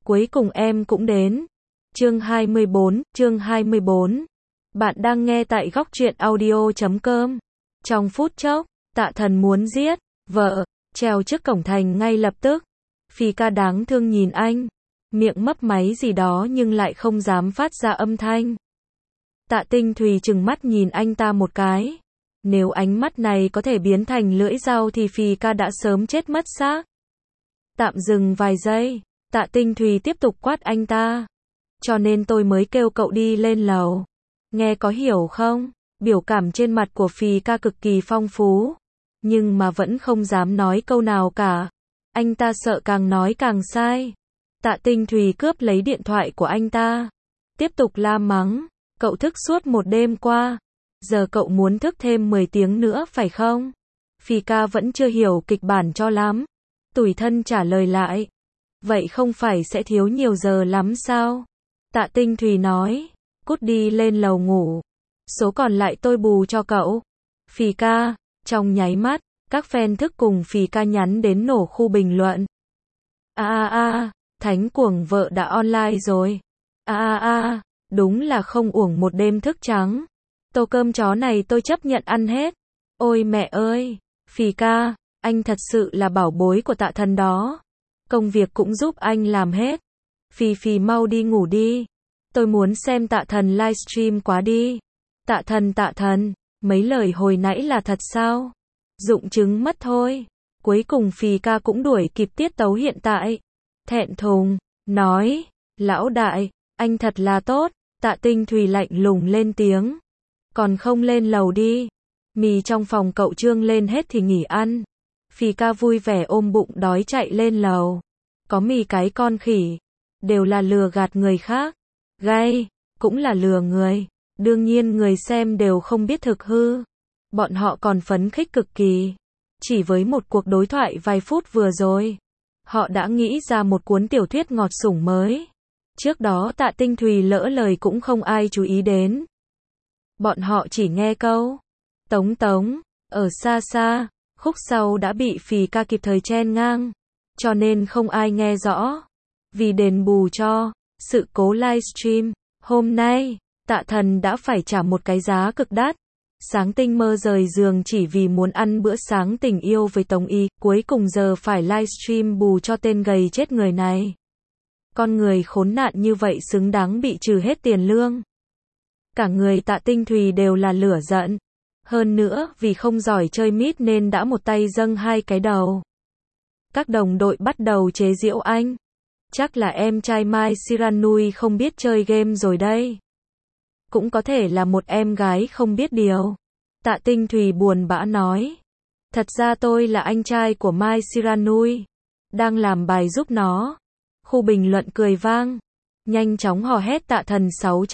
Cuối cùng em cũng đến. Chương 24. Bạn đang nghe tại góc truyện audio.com. Trong phút chốc, Tạ Thần muốn giết vợ, treo trước cổng thành ngay lập tức. Phi ca đáng thương nhìn anh, miệng mấp máy gì đó nhưng lại không dám phát ra âm thanh. Tạ Tinh Thùy trừng mắt nhìn anh ta một cái. Nếu ánh mắt này có thể biến thành lưỡi dao thì Phi ca đã sớm chết mất xác. Tạm dừng vài giây, Tạ Tinh Thùy tiếp tục quát anh ta. Cho nên tôi mới kêu cậu đi lên lầu. Nghe có hiểu không? Biểu cảm trên mặt của Phi ca cực kỳ phong phú. Nhưng mà vẫn không dám nói câu nào cả. Anh ta sợ càng nói càng sai. Tạ Tinh Thùy cướp lấy điện thoại của anh ta. Tiếp tục la mắng. Cậu thức suốt một đêm qua. Giờ cậu muốn thức thêm 10 tiếng nữa phải không? Phi ca vẫn chưa hiểu kịch bản cho lắm. Tủi thân trả lời lại. Vậy không phải sẽ thiếu nhiều giờ lắm sao? Tạ Tinh Thùy nói. Cút đi lên lầu ngủ. Số còn lại tôi bù cho cậu. Phi ca. Trong nháy mắt, các fan thức cùng Phi ca nhắn đến nổ khu bình luận. Thánh cuồng vợ đã online rồi. Đúng là không uổng một đêm thức trắng. Tô cơm chó này tôi chấp nhận ăn hết. Ôi mẹ ơi, Phi ca, anh thật sự là bảo bối của Tạ Thần đó. Công việc cũng giúp anh làm hết. Phi mau đi ngủ đi. Tôi muốn xem Tạ Thần livestream quá đi. Tạ Thần, mấy lời hồi nãy là thật sao? Dụng chứng mất thôi. Cuối cùng Phi ca cũng đuổi kịp tiết tấu hiện tại. Thẹn thùng, nói, lão đại, anh thật là tốt. Tạ Tinh Thùy lạnh lùng lên tiếng. Còn không lên lầu đi. Mì trong phòng cậu trương lên hết thì nghỉ ăn. Phi ca vui vẻ ôm bụng đói chạy lên lầu. Có mì cái con khỉ. Đều là lừa gạt người khác. Gay, cũng là lừa người. Đương nhiên người xem đều không biết thực hư. Bọn họ còn phấn khích cực kỳ. Chỉ với một cuộc đối thoại vài phút vừa rồi, họ đã nghĩ ra một cuốn tiểu thuyết ngọt sủng mới. Trước đó Tạ Tinh Thùy lỡ lời cũng không ai chú ý đến. Bọn họ chỉ nghe câu tống tống, ở xa xa, khúc sau đã bị Phi ca kịp thời chen ngang. Cho nên không ai nghe rõ. Vì đền bù cho sự cố livestream, hôm nay, Tạ Thần đã phải trả một cái giá cực đắt. Sáng tinh mơ rời giường chỉ vì muốn ăn bữa sáng tình yêu với Tống Y, cuối cùng giờ phải livestream bù cho tên gầy chết người này. Con người khốn nạn như vậy xứng đáng bị trừ hết tiền lương. Cả người Tạ Tinh Thùy đều là lửa giận. Hơn nữa, vì không giỏi chơi mít nên đã một tay dâng hai cái đầu. Các đồng đội bắt đầu chế giễu anh. Chắc là em trai Mai Siranui không biết chơi game rồi đây. Cũng có thể là một em gái không biết điều. Tạ Tinh Thùy buồn bã nói. Thật ra tôi là anh trai của Mai Siranui. Đang làm bài giúp nó. Khu bình luận cười vang. Nhanh chóng hò hét Tạ Thần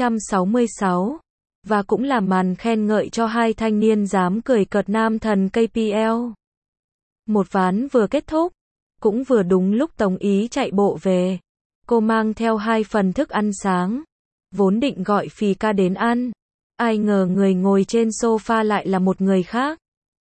666. Và cũng là màn khen ngợi cho hai thanh niên dám cười cợt nam thần KPL. Một ván vừa kết thúc. Cũng vừa đúng lúc Tống Ý chạy bộ về. Cô mang theo 2 phần thức ăn sáng. Vốn định gọi Phi ca đến ăn. Ai ngờ người ngồi trên sofa lại là một người khác.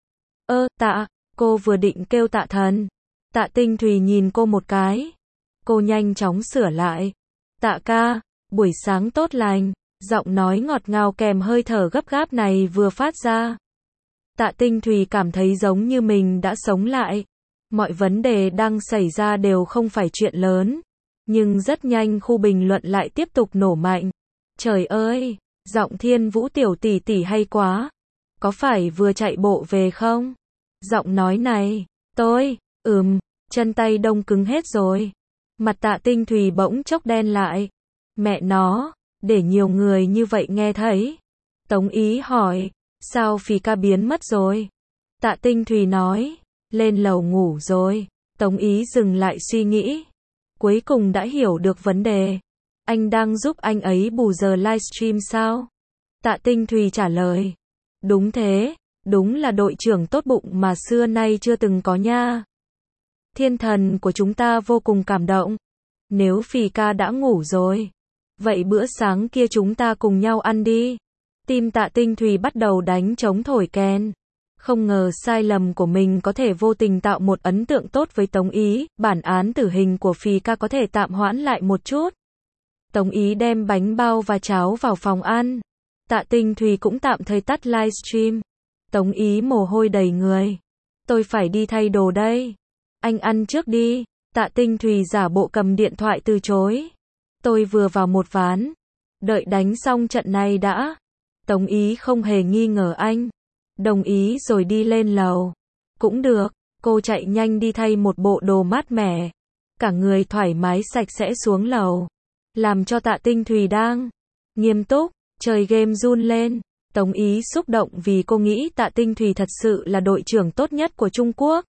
Tạ, cô vừa định kêu Tạ Thần. Tạ Tinh Thùy nhìn cô một cái. Cô nhanh chóng sửa lại. Tạ ca, buổi sáng tốt lành. Giọng nói ngọt ngào kèm hơi thở gấp gáp này vừa phát ra. Tạ Tinh Thùy cảm thấy giống như mình đã sống lại. Mọi vấn đề đang xảy ra đều không phải chuyện lớn. Nhưng rất nhanh khu bình luận lại tiếp tục nổ mạnh. Trời ơi, giọng Thiên Vũ tiểu tỷ tỷ hay quá. Có phải vừa chạy bộ về không? Giọng nói này, chân tay đông cứng hết rồi. Mặt Tạ Tinh Thùy bỗng chốc đen lại. Mẹ nó, để nhiều người như vậy nghe thấy. Tống Ý hỏi, sao Phi ca biến mất rồi? Tạ Tinh Thùy nói, lên lầu ngủ rồi. Tống Ý dừng lại suy nghĩ. Cuối cùng đã hiểu được vấn đề. Anh đang giúp anh ấy bù giờ livestream sao? Tạ Tinh Thùy trả lời. Đúng thế, đúng là đội trưởng tốt bụng mà xưa nay chưa từng có nha. Thiên thần của chúng ta vô cùng cảm động. Nếu Phi ca đã ngủ rồi, vậy bữa sáng kia chúng ta cùng nhau ăn đi. Tim Tạ Tinh Thùy bắt đầu đánh trống thổi kèn. Không ngờ sai lầm của mình có thể vô tình tạo một ấn tượng tốt với Tống Ý, bản án tử hình của Phì ca có thể tạm hoãn lại một chút. Tống Ý đem bánh bao và cháo vào phòng ăn. Tạ Tinh Thùy cũng tạm thời tắt livestream. Tống Ý mồ hôi đầy người. Tôi phải đi thay đồ đây. Anh ăn trước đi. Tạ Tinh Thùy giả bộ cầm điện thoại từ chối. Tôi vừa vào một ván. Đợi đánh xong trận này đã. Tống Ý không hề nghi ngờ anh. Đồng ý rồi đi lên lầu. Cũng được. Cô chạy nhanh đi thay một bộ đồ mát mẻ. Cả người thoải mái sạch sẽ xuống lầu. Làm cho Tạ Tinh Thùy đang nghiêm túc, chơi game run lên. Tống Ý xúc động vì cô nghĩ Tạ Tinh Thùy thật sự là đội trưởng tốt nhất của Trung Quốc.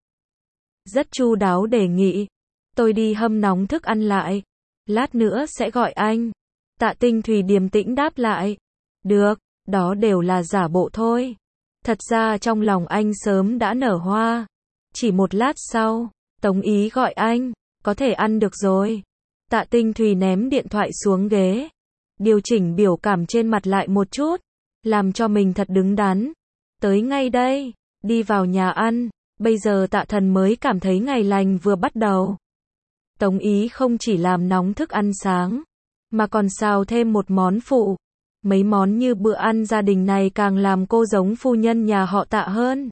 Rất chu đáo đề nghị. Tôi đi hâm nóng thức ăn lại. Lát nữa sẽ gọi anh. Tạ Tinh Thùy điềm tĩnh đáp lại. Được, đó đều là giả bộ thôi. Thật ra trong lòng anh sớm đã nở hoa. Chỉ một lát sau, Tống Ý gọi anh. Có thể ăn được rồi. Tạ Tinh Thùy ném điện thoại xuống ghế. Điều chỉnh biểu cảm trên mặt lại một chút. Làm cho mình thật đứng đắn. Tới ngay đây. Đi vào nhà ăn. Bây giờ Tạ Thần mới cảm thấy ngày lành vừa bắt đầu. Tống Ý không chỉ làm nóng thức ăn sáng, mà còn xào thêm một món phụ. Mấy món như bữa ăn gia đình này càng làm cô giống phu nhân nhà họ Tạ hơn.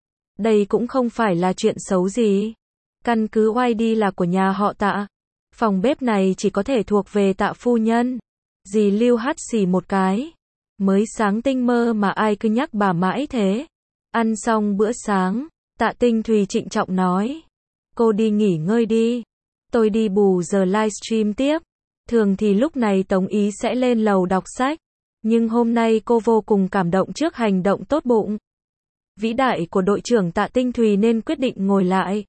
Đây cũng không phải là chuyện xấu gì. Căn cứ YD là của nhà họ Tạ. Phòng bếp này chỉ có thể thuộc về Tạ phu nhân. Dì Lưu hắt xì một cái. Mới sáng tinh mơ mà ai cứ nhắc bà mãi thế. Ăn xong bữa sáng, Tạ Tinh Thùy trịnh trọng nói. Cô đi nghỉ ngơi đi. Tôi đi bù giờ livestream tiếp. Thường thì lúc này Tống Ý sẽ lên lầu đọc sách. Nhưng hôm nay cô vô cùng cảm động trước hành động tốt bụng vĩ đại của đội trưởng Tạ Tinh Thùy nên quyết định ngồi lại.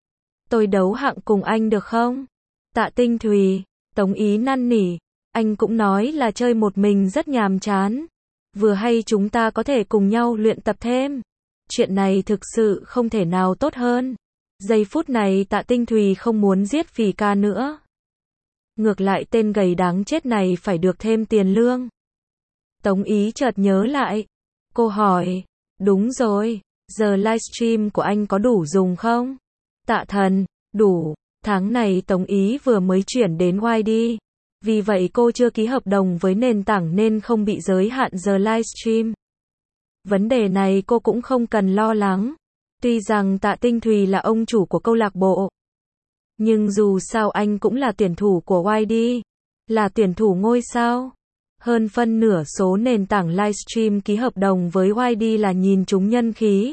Tôi đấu hạng cùng anh được không? Tạ Tinh Thùy, Tống Ý năn nỉ. Anh cũng nói là chơi một mình rất nhàm chán. Vừa hay chúng ta có thể cùng nhau luyện tập thêm. Chuyện này thực sự không thể nào tốt hơn. Giây phút này Tạ Tinh Thùy không muốn giết Phì ca nữa. Ngược lại tên gầy đáng chết này phải được thêm tiền lương. Tống Ý chợt nhớ lại. Cô hỏi. Đúng rồi, giờ livestream của anh có đủ dùng không? Tạ Thần, đủ. Tháng này Tống Ý vừa mới chuyển đến YD. Vì vậy cô chưa ký hợp đồng với nền tảng nên không bị giới hạn giờ livestream. Vấn đề này cô cũng không cần lo lắng. Tuy rằng Tạ Tinh Thùy là ông chủ của câu lạc bộ. Nhưng dù sao anh cũng là tuyển thủ của YD. Là tuyển thủ ngôi sao. Hơn phân nửa số nền tảng livestream ký hợp đồng với YD là nhìn chúng nhân khí.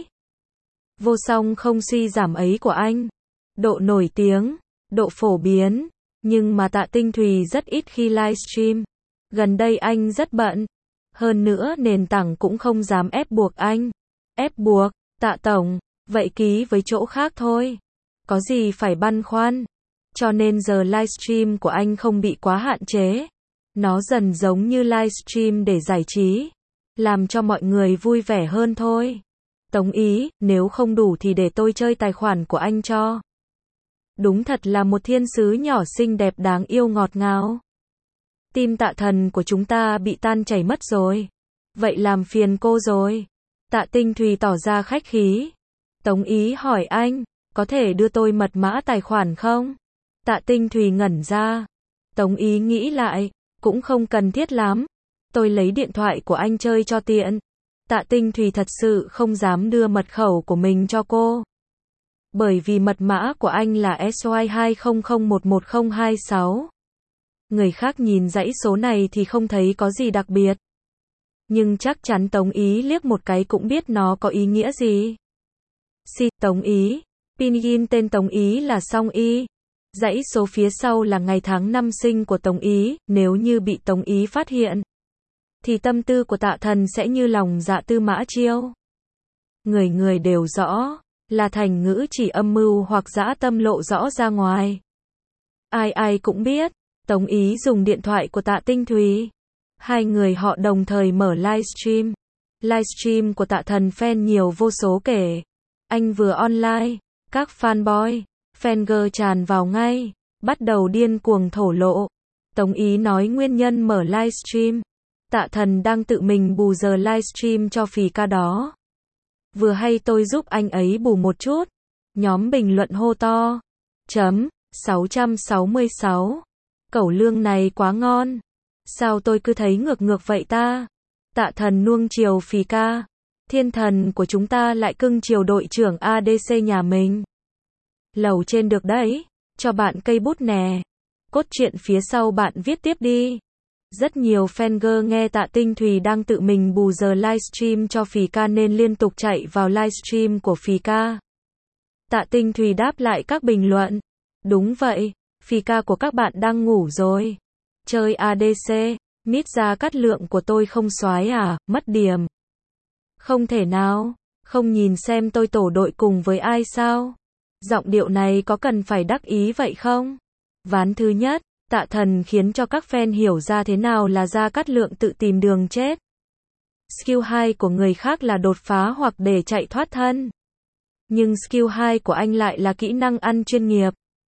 Vô song không suy giảm ấy của anh. Độ nổi tiếng, độ phổ biến. Nhưng mà Tạ Tinh Thùy rất ít khi livestream. Gần đây anh rất bận. Hơn nữa nền tảng cũng không dám ép buộc anh. Ép buộc, Tạ Tổng, vậy ký với chỗ khác thôi. Có gì phải băn khoăn. Cho nên giờ livestream của anh không bị quá hạn chế. Nó dần giống như livestream để giải trí. Làm cho mọi người vui vẻ hơn thôi. Tống Ý, nếu không đủ thì để tôi chơi tài khoản của anh cho. Đúng thật là một thiên sứ nhỏ xinh đẹp đáng yêu ngọt ngào. Tim Tạ Thần của chúng ta bị tan chảy mất rồi. Vậy làm phiền cô rồi. Tạ Tinh Thùy tỏ ra khách khí. Tống Ý hỏi anh, có thể đưa tôi mật mã tài khoản không? Tạ Tinh Thùy ngẩn ra. Tống Ý nghĩ lại, cũng không cần thiết lắm. Tôi lấy điện thoại của anh chơi cho tiện. Tạ Tinh Thùy thật sự không dám đưa mật khẩu của mình cho cô. Bởi vì mật mã của anh là SY200111026. Người khác nhìn dãy số này thì không thấy có gì đặc biệt. Nhưng chắc chắn Tống Ý liếc một cái cũng biết nó có ý nghĩa gì. Tống Ý. Pinyin tên Tống Ý là Song Y. Dãy số phía sau là ngày tháng năm sinh của Tống Ý. Nếu như bị Tống Ý phát hiện, thì tâm tư của Tạ Thần sẽ như lòng dạ Tư Mã Chiêu. Người người đều rõ. Là thành ngữ chỉ âm mưu hoặc dã tâm lộ rõ ra ngoài. Ai ai cũng biết. Tống Ý dùng điện thoại của Tạ Tinh Thùy. Hai người họ đồng thời mở livestream. Livestream của Tạ Thần fan nhiều vô số kể. Anh vừa online, các fanboy, fangirl tràn vào ngay, bắt đầu điên cuồng thổ lộ. Tống Ý nói nguyên nhân mở livestream. Tạ Thần đang tự mình bù giờ livestream cho Phì ca đó. Vừa hay tôi giúp anh ấy bù một chút. Nhóm bình luận hô to. 666. Cẩu lương này quá ngon. Sao tôi cứ thấy ngược ngược vậy ta? Tạ Thần nuông chiều Phì ca. Thiên thần của chúng ta lại cưng chiều đội trưởng ADC nhà mình. Lầu trên được đấy. Cho bạn cây bút nè. Cốt truyện phía sau bạn viết tiếp đi. Rất nhiều fan nghe Tạ Tinh Thùy đang tự mình bù giờ livestream cho Phì ca nên liên tục chạy vào livestream của Phì ca. Tạ Tinh Thùy đáp lại các bình luận. Đúng vậy, Phì ca của các bạn đang ngủ rồi. Chơi ADC, mít ra cắt lượng của tôi không soái à, mất điểm. Không thể nào, không nhìn xem tôi tổ đội cùng với ai sao? Giọng điệu này có cần phải đắc ý vậy không? Ván thứ nhất, Tạ Thần khiến cho các fan hiểu ra thế nào là Gia Cát Lượng tự tìm đường chết. Skill 2 của người khác là đột phá hoặc để chạy thoát thân. Nhưng skill 2 của anh lại là kỹ năng ăn chuyên nghiệp.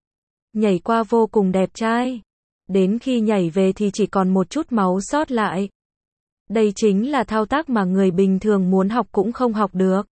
Nhảy qua vô cùng đẹp trai. Đến khi nhảy về thì chỉ còn một chút máu sót lại. Đây chính là thao tác mà người bình thường muốn học cũng không học được.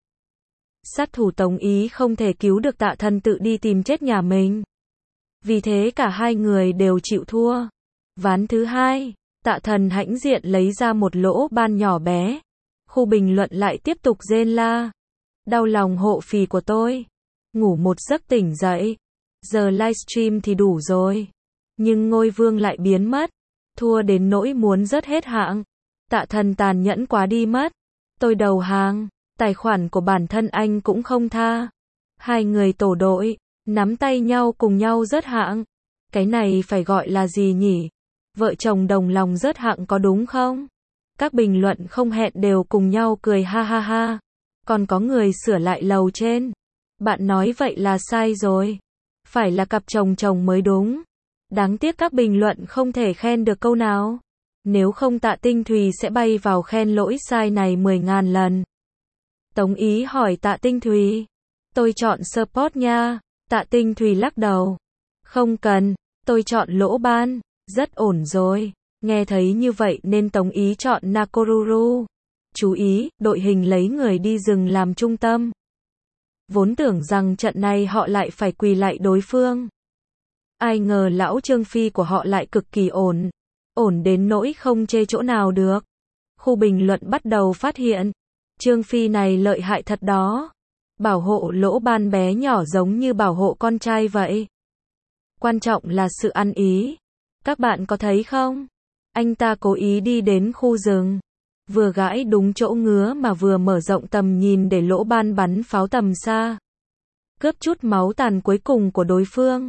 Sát thủ Tống Ý không thể cứu được Tạ Thần tự đi tìm chết nhà mình. Vì thế cả hai người đều chịu thua. Ván thứ hai, Tạ Thần hãnh diện lấy ra một lỗ ban nhỏ bé. Khu bình luận lại tiếp tục rên la. Đau lòng hộ phì của tôi. Ngủ một giấc tỉnh dậy. Giờ livestream thì đủ rồi. Nhưng ngôi vương lại biến mất. Thua đến nỗi muốn rớt hết hạng. Tạ Thần tàn nhẫn quá đi mất. Tôi đầu hàng. Tài khoản của bản thân anh cũng không tha. Hai người tổ đội, nắm tay nhau cùng nhau rớt hạng. Cái này phải gọi là gì nhỉ? Vợ chồng đồng lòng rớt hạng có đúng không? Các bình luận không hẹn đều cùng nhau cười ha ha ha. Còn có người sửa lại lầu trên. Bạn nói vậy là sai rồi. Phải là cặp chồng chồng mới đúng. Đáng tiếc các bình luận không thể khen được câu nào. Nếu không Tạ Tinh Thùy sẽ bay vào khen lỗi sai này 10.000 lần. Tống Ý hỏi Tạ Tinh Thùy. Tôi chọn support nha. Tạ Tinh Thùy lắc đầu. Không cần, tôi chọn lỗ ban. Rất ổn rồi. Nghe thấy như vậy nên Tống Ý chọn Nakoruru. Chú ý, đội hình lấy người đi rừng làm trung tâm. Vốn tưởng rằng trận này họ lại phải quỳ lại đối phương. Ai ngờ lão Trương Phi của họ lại cực kỳ ổn. Ổn đến nỗi không chê chỗ nào được. Khu bình luận bắt đầu phát hiện. Trương Phi này lợi hại thật đó. Bảo hộ lỗ ban bé nhỏ giống như bảo hộ con trai vậy. Quan trọng là sự ăn ý. Các bạn có thấy không? Anh ta cố ý đi đến khu rừng. Vừa gãi đúng chỗ ngứa mà vừa mở rộng tầm nhìn để lỗ ban bắn pháo tầm xa. Cướp chút máu tàn cuối cùng của đối phương.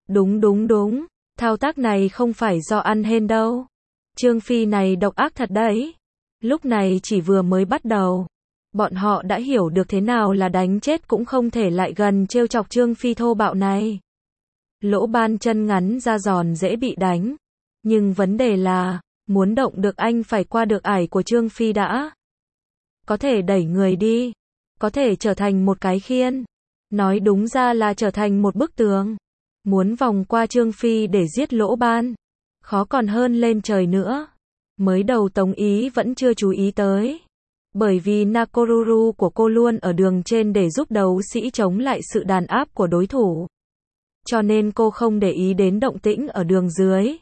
Đúng. Thao tác này không phải do ăn hên đâu. Trương Phi này độc ác thật đấy. Lúc này chỉ vừa mới bắt đầu. Bọn họ đã hiểu được thế nào là đánh chết cũng không thể lại gần trêu chọc Trương Phi thô bạo này. Lỗ ban chân ngắn ra giòn dễ bị đánh. Nhưng vấn đề là, muốn động được anh phải qua được ải của Trương Phi đã. Có thể đẩy người đi. Có thể trở thành một cái khiên. Nói đúng ra là trở thành một bức tường. Muốn vòng qua Trương Phi để giết lỗ ban. Khó còn hơn lên trời nữa. Mới đầu Tống Ý vẫn chưa chú ý tới. Bởi vì Nakoruru của cô luôn ở đường trên để giúp đấu sĩ chống lại sự đàn áp của đối thủ. Cho nên cô không để ý đến động tĩnh ở đường dưới.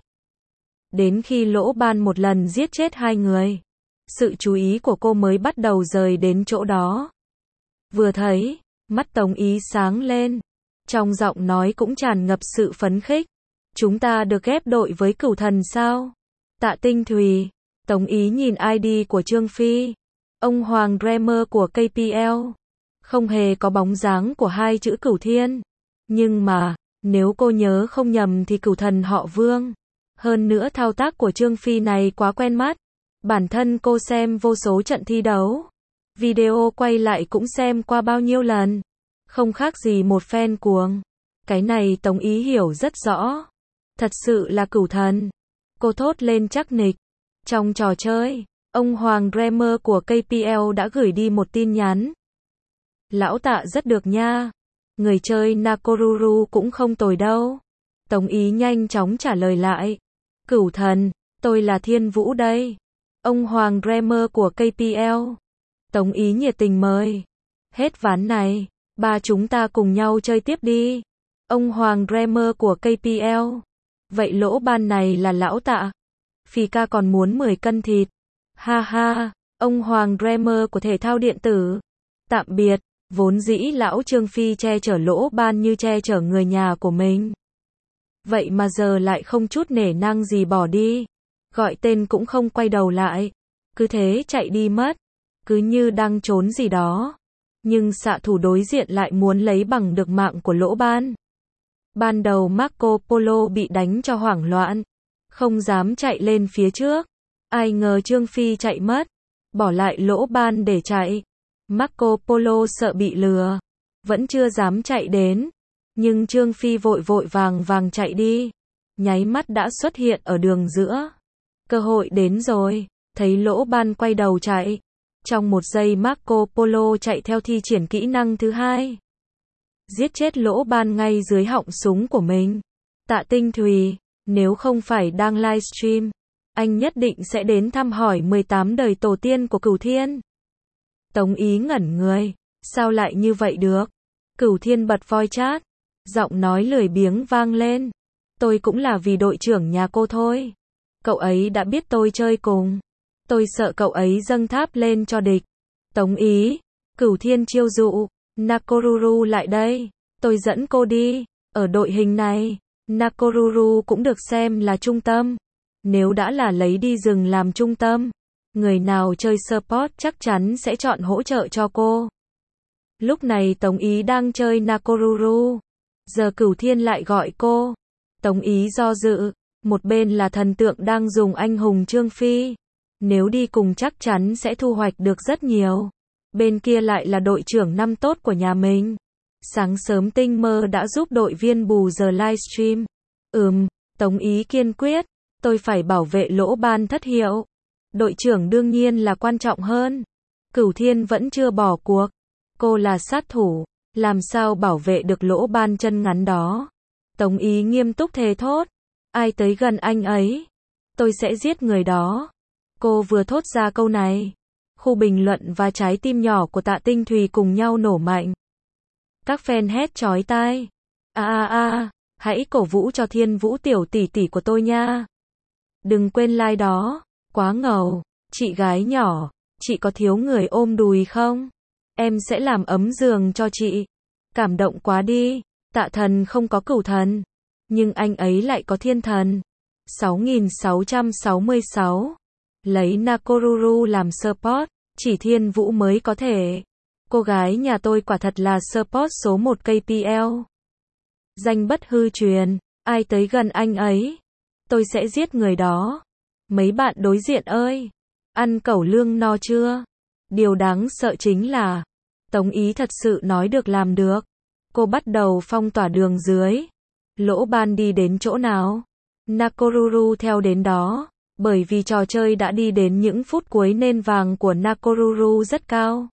Đến khi lỗ ban một lần giết chết hai người. Sự chú ý của cô mới bắt đầu rời đến chỗ đó. Vừa thấy, mắt Tống Ý sáng lên. Trong giọng nói cũng tràn ngập sự phấn khích. Chúng ta được ghép đội với Cửu Thần sao? Tạ Tinh Thùy. Tống Ý nhìn ID của Trương Phi. Ông Hoàng Dreamer của KPL. Không hề có bóng dáng của hai chữ Cửu Thiên. Nhưng mà, nếu cô nhớ không nhầm thì Cửu Thần họ Vương. Hơn nữa thao tác của Trương Phi này quá quen mắt. Bản thân cô xem vô số trận thi đấu. Video quay lại cũng xem qua bao nhiêu lần. Không khác gì một fan cuồng. Cái này Tống Ý hiểu rất rõ. Thật sự là Cửu Thần. Cô thốt lên chắc nịch. Trong trò chơi, ông Hoàng Dreamer của KPL đã gửi đi một tin nhắn. Lão Tạ rất được nha. Người chơi Nakoruru cũng không tồi đâu. Tống Ý nhanh chóng trả lời lại. Cửu Thần, tôi là Thiên Vũ đây. Ông Hoàng Dreamer của KPL. Tống Ý nhiệt tình mời. Hết ván này, ba chúng ta cùng nhau chơi tiếp đi. Ông Hoàng Dreamer của KPL. Vậy lỗ ban này là lão Tạ. Phì ca còn muốn 10 cân thịt. Ha ha, ông Hoàng Dreamer của thể thao điện tử. Tạm biệt, vốn dĩ lão Trương Phi che chở lỗ ban như che chở người nhà của mình. Vậy mà giờ lại không chút nể nang gì bỏ đi. Gọi tên cũng không quay đầu lại. Cứ thế chạy đi mất. Cứ như đang trốn gì đó. Nhưng xạ thủ đối diện lại muốn lấy bằng được mạng của lỗ ban. Ban đầu Marco Polo bị đánh cho hoảng loạn. Không dám chạy lên phía trước. Ai ngờ Trương Phi chạy mất. Bỏ lại lỗ ban để chạy. Marco Polo sợ bị lừa. Vẫn chưa dám chạy đến. Nhưng Trương Phi vội vội vàng chạy đi. Nháy mắt đã xuất hiện ở đường giữa. Cơ hội đến rồi. Thấy lỗ ban quay đầu chạy. Trong một giây Marco Polo chạy theo thi triển kỹ năng thứ hai. Giết chết lỗ ban ngay dưới họng súng của mình. Tạ Tinh Thùy, nếu không phải đang livestream, anh nhất định sẽ đến thăm hỏi 18 đời tổ tiên của Cửu Thiên. Tống Ý ngẩn người, sao lại như vậy được? Cửu Thiên bật voi chat, giọng nói lười biếng vang lên. Tôi cũng là vì đội trưởng nhà cô thôi. Cậu ấy đã biết tôi chơi cùng. Tôi sợ cậu ấy dâng tháp lên cho địch. Tống Ý, Cửu Thiên chiêu dụ. Nakoruru lại đây. Tôi dẫn cô đi. Ở đội hình này, Nakoruru cũng được xem là trung tâm. Nếu đã là lấy đi rừng làm trung tâm, người nào chơi support chắc chắn sẽ chọn hỗ trợ cho cô. Lúc này Tống Ý đang chơi Nakoruru. Giờ Cửu Thiên lại gọi cô. Tống Ý do dự. Một bên là thần tượng đang dùng anh hùng Trương Phi. Nếu đi cùng chắc chắn sẽ thu hoạch được rất nhiều. Bên kia lại là đội trưởng năm tốt của nhà mình. Sáng sớm tinh mơ đã giúp đội viên bù giờ livestream. Tống Ý kiên quyết. Tôi phải bảo vệ lỗ ban thất hiệu. Đội trưởng đương nhiên là quan trọng hơn. Cửu Thiên vẫn chưa bỏ cuộc. Cô là sát thủ. Làm sao bảo vệ được lỗ ban chân ngắn đó. Tống Ý nghiêm túc thề thốt. Ai tới gần anh ấy, tôi sẽ giết người đó. Cô vừa thốt ra câu này. Khu bình luận và trái tim nhỏ của Tạ Tinh Thùy cùng nhau nổ mạnh. Các fan hét chói tai. Hãy cổ vũ cho Thiên Vũ tiểu tỷ tỷ của tôi nha. Đừng quên like đó. Quá ngầu. Chị gái nhỏ, chị có thiếu người ôm đùi không? Em sẽ làm ấm giường cho chị. Cảm động quá đi. Tạ thần không có cửu thần. Nhưng anh ấy lại có thiên thần. 6666. Lấy Nakoruru làm support, chỉ Thiên Vũ mới có thể. Cô gái nhà tôi quả thật là support số 1 KPL. Danh bất hư truyền, ai tới gần anh ấy, tôi sẽ giết người đó. Mấy bạn đối diện ơi, ăn cẩu lương no chưa? Điều đáng sợ chính là, Tống Ý thật sự nói được làm được. Cô bắt đầu phong tỏa đường dưới. Lỗ ban đi đến chỗ nào? Nakoruru theo đến đó. Bởi vì trò chơi đã đi đến những phút cuối nên vàng của Nakoruru rất cao.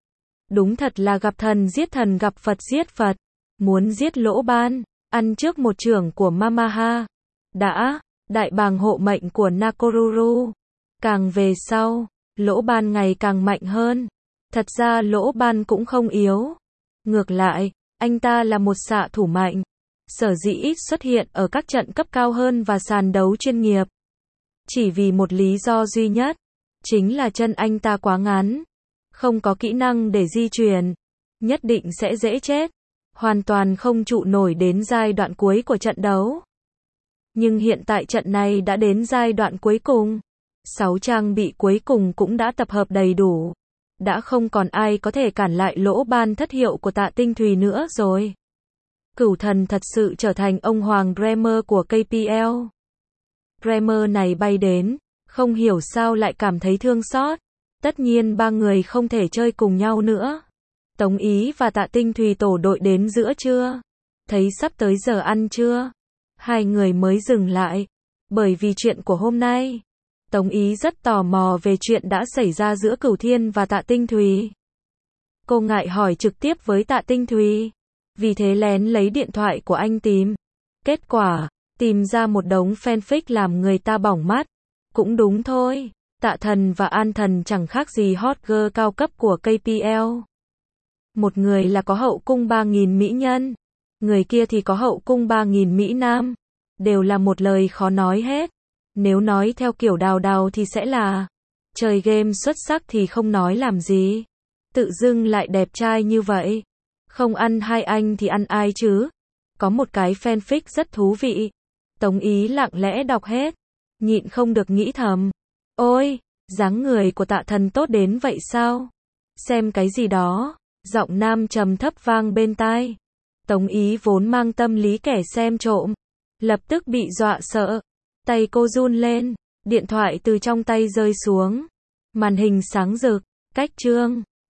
Đúng thật là gặp thần gặp Phật giết Phật. Muốn giết lỗ ban, ăn trước một chưởng của Mamaha. Đã, đại bàng hộ mệnh của Nakoruru. Càng về sau, lỗ ban ngày càng mạnh hơn. Thật ra lỗ ban cũng không yếu. Ngược lại, anh ta là một xạ thủ mạnh. Sở dĩ ít xuất hiện ở các trận cấp cao hơn và sàn đấu chuyên nghiệp. Chỉ vì một lý do duy nhất, chính là chân anh ta quá ngắn. Không có kỹ năng để di chuyển. Nhất định sẽ dễ chết. Hoàn toàn không trụ nổi đến giai đoạn cuối của trận đấu. Nhưng hiện tại trận này đã đến giai đoạn cuối cùng. 6 trang bị cuối cùng cũng đã tập hợp đầy đủ. Đã không còn ai có thể cản lại lỗ ban thất hiệu của Tạ Tinh Thùy nữa rồi. Cửu thần thật sự trở thành ông Hoàng Dreamer của KPL. Dreamer này bay đến, không hiểu sao lại cảm thấy thương xót. Tất nhiên ba người không thể chơi cùng nhau nữa. Tống Ý và Tạ Tinh Thùy tổ đội đến giữa trưa. Thấy sắp tới giờ ăn trưa. Hai người mới dừng lại. Bởi vì chuyện của hôm nay. Tống Ý rất tò mò về chuyện đã xảy ra giữa Cửu Thiên và Tạ Tinh Thùy. Cô ngại hỏi trực tiếp với Tạ Tinh Thùy. Vì thế lén lấy điện thoại của anh tìm. Kết quả, tìm ra một đống fanfic làm người ta bỏng mắt. Cũng đúng thôi. Tạ thần và An thần chẳng khác gì hot girl cao cấp của KPL. Một người là có hậu cung 3.000 mỹ nhân, người kia thì có hậu cung 3.000 mỹ nam. Đều là một lời khó nói hết. Nếu nói theo kiểu Đào Đào thì sẽ là chơi game xuất sắc thì không nói làm gì. Tự dưng lại đẹp trai như vậy. Không ăn hai anh thì ăn ai chứ? Có một cái fanfic rất thú vị. Tống Ý lặng lẽ đọc hết, nhịn không được nghĩ thầm. Ôi, dáng người của Tạ Thần tốt đến vậy sao? Xem cái gì đó? Giọng nam trầm thấp vang bên tai. Tống Ý vốn mang tâm lý kẻ xem trộm, lập tức bị dọa sợ. Tay cô run lên, điện thoại từ trong tay rơi xuống. Màn hình sáng rực, cách chương.